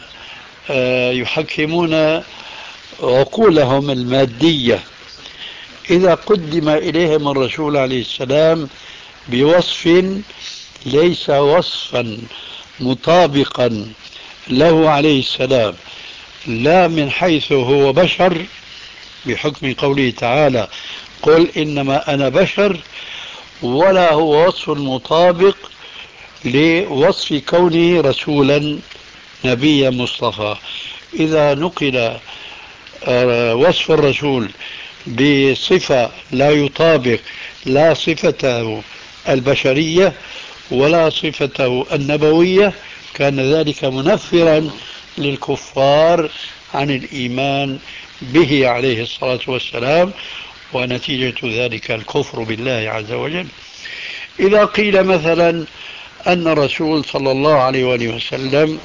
يحكمون عقولهم المادية، إذا قدم إليهم الرسول عليه السلام بوصف ليس وصفا مطابقا له عليه السلام، لا من حيث هو بشر بحكم قوله تعالى: قل إنما أنا بشر، ولا هو وصف مطابق لوصف كونه رسولا نبيا مصطفى. إذا نقل وصف الرسول بصفة لا يطابق لا صفته البشرية ولا صفته النبوية، كان ذلك منفرا للكفار عن الإيمان به عليه الصلاة والسلام، ونتيجة ذلك الكفر بالله عز وجل. إذا قيل مثلا أن الرسول صلى الله عليه وآله وسلم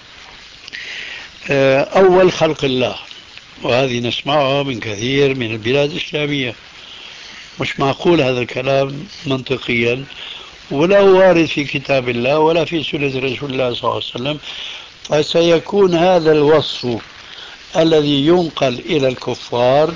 أول خلق الله، وهذه نسمعها من كثير من البلاد الإسلامية، مش معقول هذا الكلام منطقيا، ولا وارد في كتاب الله ولا في سنة رسول الله صلى الله عليه وسلم. فسيكون هذا الوصف الذي ينقل إلى الكفار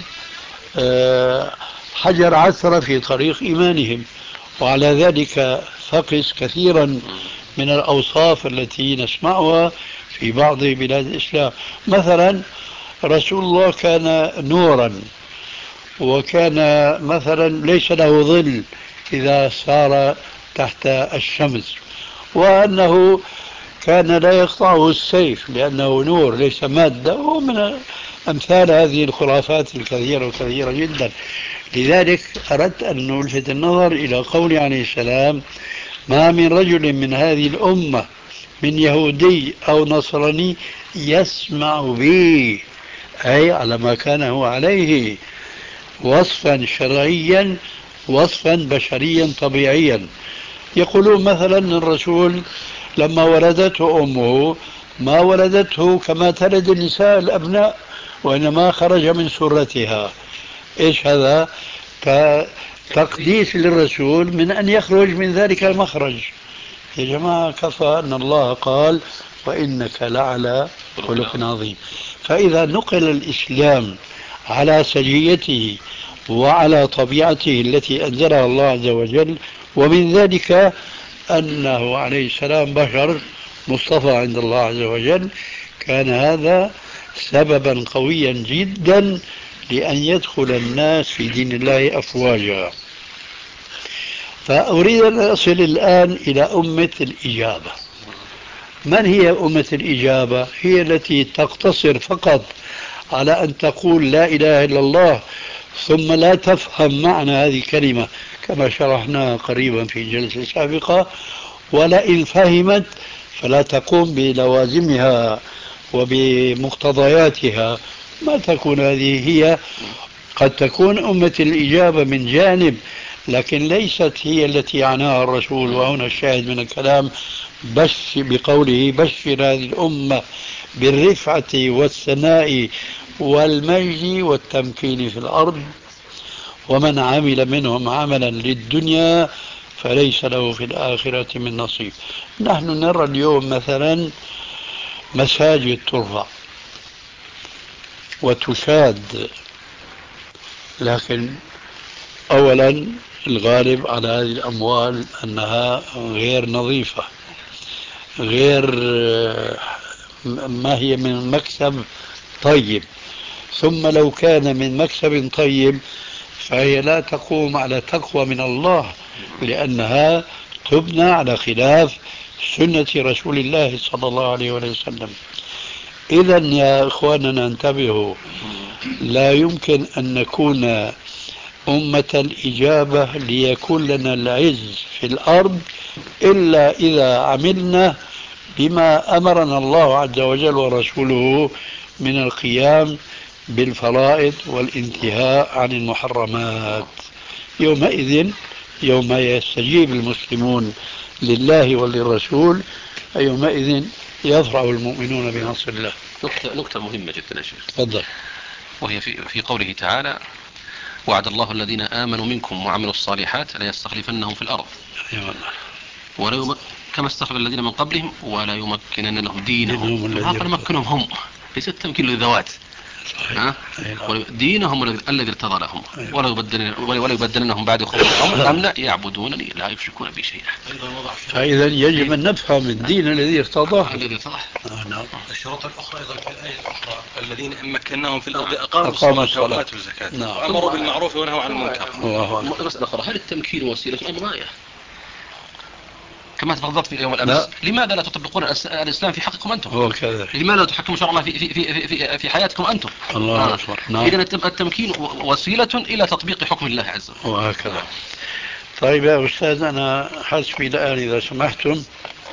حجر عثرة في طريق إيمانهم. وعلى ذلك فقس كثيرا من الأوصاف التي نسمعها في بعض بلاد الإسلام. مثلا رسول الله كان نورا، وكان مثلا ليس له ظل إذا سار تحت الشمس، وأنه كان لا يقطعه السيف لأنه نور ليس مادة، ومن أمثال هذه الخرافات الكثيرة جدا. لذلك أردت أن نلفت النظر إلى قول عليه السلام: ما من رجل من هذه الأمة من يهودي أو نصراني يسمع بي، أي على ما كان هو عليه وصفا شرعيا وصفا بشريا طبيعيا. يقولون مثلا الرسول لما ولدته أمه ما ولدته كما تلد النساء الأبناء، وإنما خرج من سرتها. إيش هذا؟ تقديس للرسول من أن يخرج من ذلك المخرج. يا جماعة كفى أن الله قال وإنك لعلى خلق عظيم. فإذا نقل الإسلام على سجيته وعلى طبيعته التي أنزلها الله عز وجل، ومن ذلك أنه عليه السلام بشر مصطفى عند الله عز وجل، كان هذا سببا قويا جدا لأن يدخل الناس في دين الله أفواجا. فأريد أن أصل الآن إلى أمة الإجابة. من هي أمة الإجابة؟ هي التي تقتصر فقط على أن تقول لا إله إلا الله ثم لا تفهم معنى هذه الكلمة كما شرحناها قريبا في جلسة سابقة، ولئن فهمت فلا تقوم بلوازمها وبمقتضياتها. ما تكون هذه هي. قد تكون أمة الإجابة من جانب، لكن ليست هي التي عناها الرسول. وهنا الشاهد من الكلام بقوله بشر هذه الأمة بالرفعة والثناء والمجد والتمكين في الأرض، ومن عمل منهم عملا للدنيا فليس له في الآخرة من نصيب. نحن نرى اليوم مثلا مساجد ترفع وتشاد، لكن أولا الغالب على هذه الأموال أنها غير نظيفة، غير ما هي من مكسب طيب. ثم لو كان من مكسب طيب فهي لا تقوم على تقوى من الله، لأنها تبنى على خلاف سنة رسول الله صلى الله عليه وسلم. إذا يا إخواننا انتبهوا، لا يمكن أن نكون أمة الإجابة ليكون لنا العز في الأرض إلا إذا عملنا بما أمرنا الله عز وجل ورسوله من القيام بالفرائض والانتهاء عن المحرمات. يومئذ يوم يستجيب المسلمون لله وللرسول، يومئذ يفرح المؤمنون بنصر الله. نقطة مهمة جدا يا شيخ، تفضل. وهي في قوله تعالى وعد الله الذين آمنوا منكم وعملوا الصالحات ليستخلفنهم في الأرض كما استخلف الذين من قبلهم ولا يمكنن لهم دينهم. هذا مكنهم هم، ليس التمكين للذوات. دينهم الذي ارتضى لهم ولا يبدلنهم بعد خوفهم أمنا يعبدونني لا يشركون بي شيئا. فإذا يجب أن نفهم الدين الذي ارتضاه. نعم. الشروط الأخرى أيضا في الآية الأخرى الذين مكناهم في الأرض أقاموا الصلاة وآتوا الزكاة وأمروا بالمعروف ونهوا عن المنكر. مسألة أخرى، هل التمكين وسيلة أم غاية؟ كما تفضلت في يوم الأمس، لماذا لا تطبقون الإسلام في حقكم أنتم؟ لماذا لا تحكموا شرع الله في حياتكم أنتم؟ الله أكبر. إذن التمكين وسيلة إلى تطبيق حكم الله عز وجل. وهكذا. طيب يا أستاذ، أنا حسبي الآن إذا سمحتم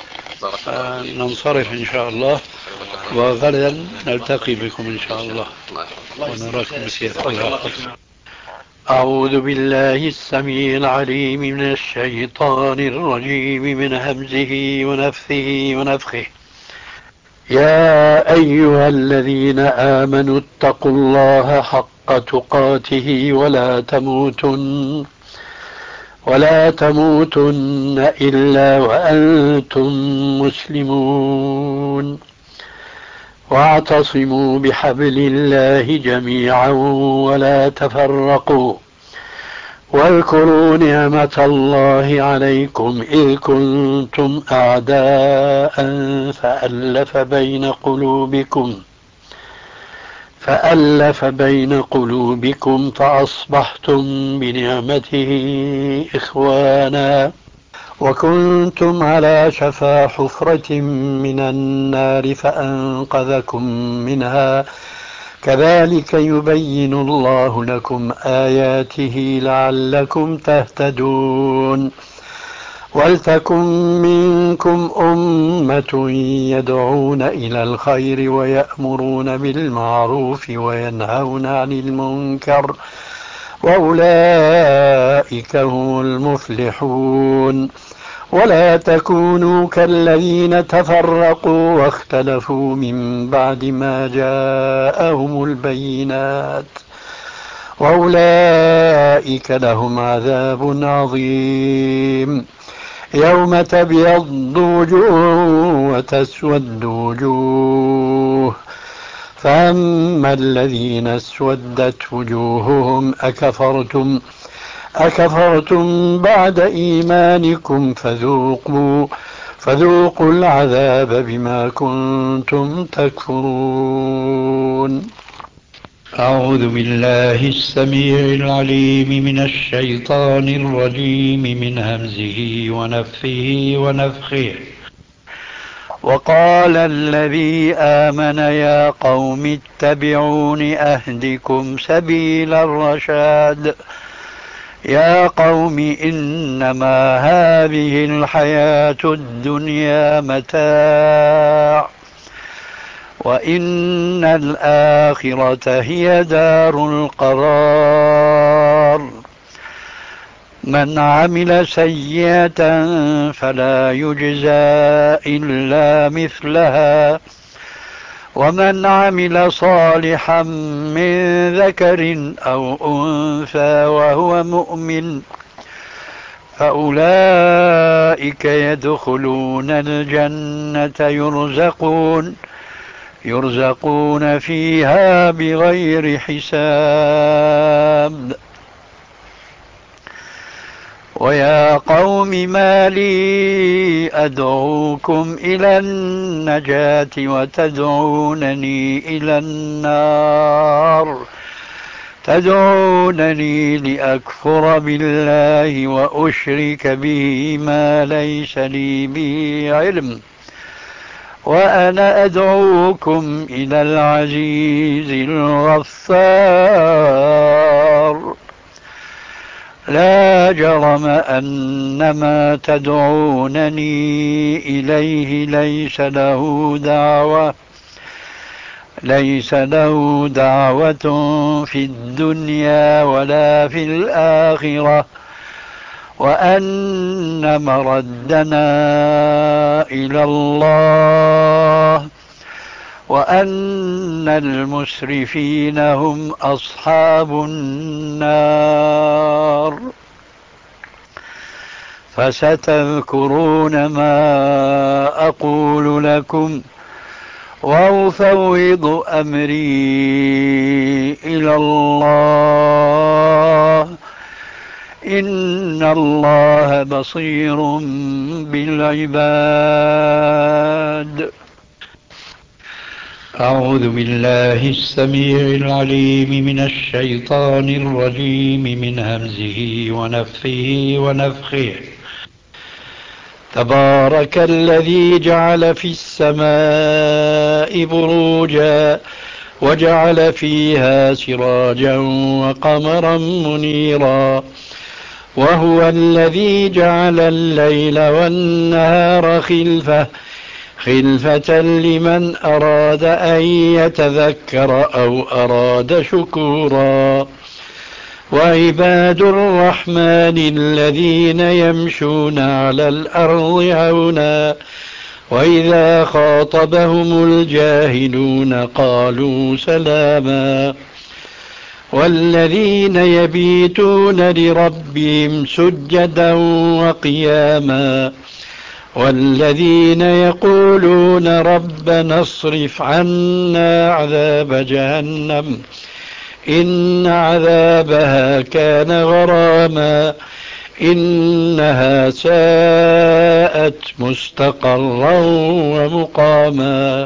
ننصرف إن شاء الله، وغدا نلتقي بكم إن شاء الله ونراكم بخير. أعوذ بالله السميع العليم من الشيطان الرجيم من همزه ونفثه ونفخه. يا أيها الذين آمنوا اتقوا الله حق تقاته ولا تموتن إلا وأنتم مسلمون، واعتصموا بحبل الله جميعا ولا تفرقوا، واذكروا نعمة الله عليكم إذ كنتم أعداء فألف بين قلوبكم فأصبحتم بنعمته إخوانا، وكنتم على شفا حفرة من النار فأنقذكم منها، كذلك يبين الله لكم آياته لعلكم تهتدون. ولتكن منكم أمة يدعون إلى الخير ويأمرون بالمعروف وينهون عن المنكر وأولئك هم المفلحون. ولا تكونوا كالذين تفرقوا واختلفوا من بعد ما جاءهم البينات وأولئك لهم عذاب عظيم يوم تبيض وجوه وتسود وجوه فأما الذين اسودت وجوههم أكفرتم بعد إيمانكم فذوقوا العذاب بما كنتم تكفرون. أعوذ بالله السميع العليم من الشيطان الرجيم من همزه ونفثه ونفخه. وقال الذي آمن يا قوم اتبعون أهدكم سبيل الرشاد يا قوم إنما هذه الحياة الدنيا متاع وإن الآخرة هي دار القرار من عمل سيئة فلا يجزى إلا مثلها ومن عمل صالحا من ذكر أو أنثى وهو مؤمن فأولئك يدخلون الجنة يرزقون فيها بغير حساب. ويا قوم ما لي أدعوكم إلى النجاة وتدعونني إلى النار تدعونني لأكفر بالله وأشرك به ما ليس لي به علم وأنا أدعوكم إلى العزيز الغفار لا جرم أن ما تدعونني إليه ليس له دعوة في الدنيا ولا في الآخرة وأن مردنا إلى الله وأن المسرفين هم أصحاب النار. فستذكرون ما أقول لكم وأفوض أمري إلى الله إن الله بصير بالعباد. أعوذ بالله السميع العليم من الشيطان الرجيم من همزه ونفثه ونفخه. تبارك الذي جعل في السماء بروجا وجعل فيها سراجا وقمرا منيرا وهو الذي جعل الليل والنهار خلفة لمن أراد أن يتذكر أو أراد شكورا. وعباد الرحمن الذين يمشون على الأرض هونا وإذا خاطبهم الجاهلون قالوا سلاما. والذين يبيتون لربهم سجدا وقياما والذين يقولون ربنا اصرف عنا عذاب جهنم إن عذابها كان غراما إنها ساءت مستقرا ومقاما.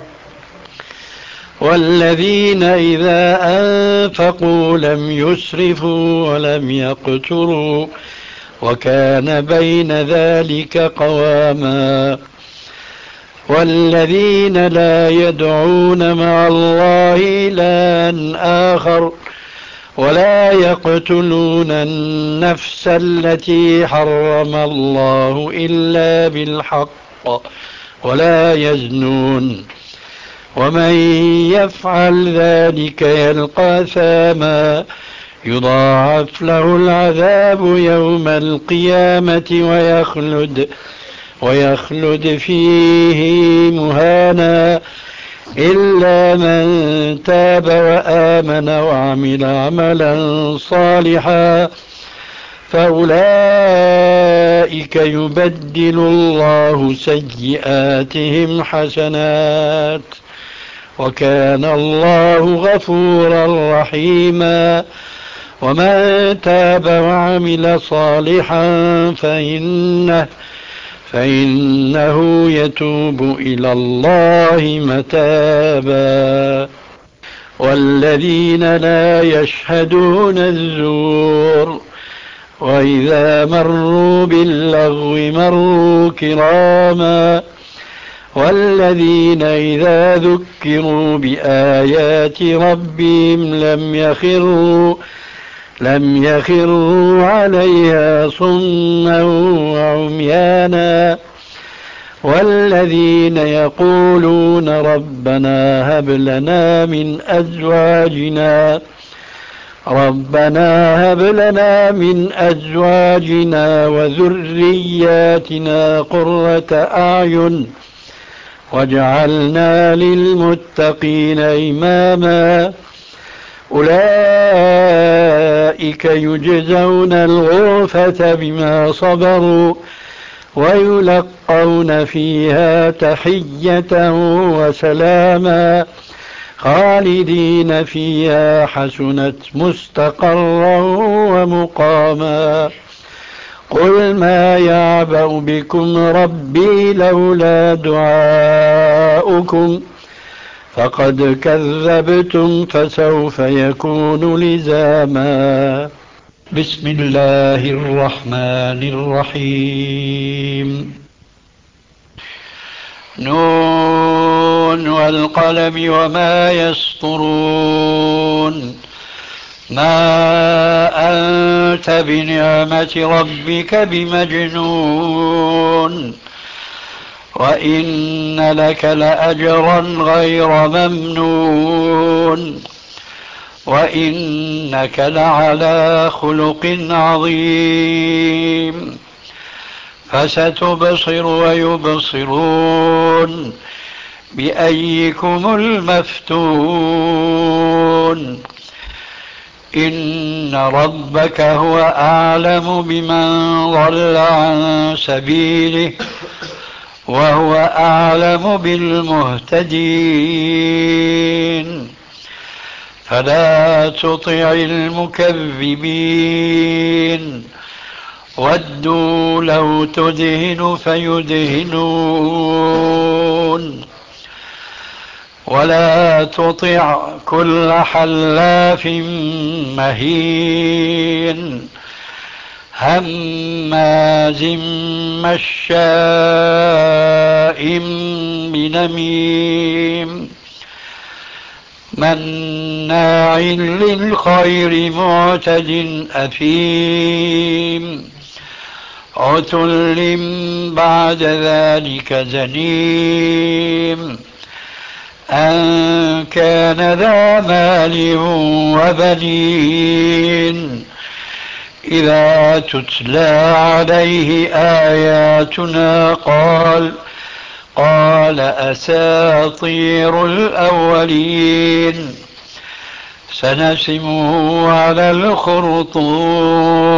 والذين إذا أنفقوا لم يسرفوا ولم يقتروا وكان بين ذلك قواما. والذين لا يدعون مع الله إلها آخر ولا يقتلون النفس التي حرم الله إلا بالحق ولا يزنون ومن يفعل ذلك يلقى ثاما يضاعف له العذاب يوم القيامة ويخلد فيه مهانا إلا من تاب وآمن وعمل عملا صالحا فأولئك يبدل الله سيئاتهم حسنات وكان الله غفورا رحيما ومن تاب وعمل صالحا فإنه يتوب إلى الله متابا والذين لا يشهدون الزور وإذا مروا باللغو مروا كراما والذين إذا ذكروا بآيات ربهم لم يخروا عليها صما وعميانا والذين يقولون ربنا هب لنا من أزواجنا وذرياتنا قرة أعين واجعلنا للمتقين إماما أولئك يجزون الغرفة بما صبروا ويلقون فيها تحية وسلاما خالدين فيها حسنت مستقرا ومقاما قل ما يعبأ بكم ربي لولا دعاؤكم فقد كذبتم فسوف يكون لزاما بسم الله الرحمن الرحيم نون والقلم وما يسطرون ما أنت بنعمة ربك بمجنون وإن لك لأجرا غير ممنون وإنك لعلى خلق عظيم فستبصر ويبصرون بأيكم المفتون إن ربك هو أعلم بمن ضل عن سبيله وهو أعلم بالمهتدين فلا تطع المكذبين ودوا لو تدهن فيدهنون ولا تطع كل حلاف مهين هماز مشاء بنميم مناع للخير معتد أثيم عتل بعد ذلك زنيم أن كان ذا مال وبنين إذا تتلى عليه آياتنا قال أساطير الأولين سنسمه على الخرطوم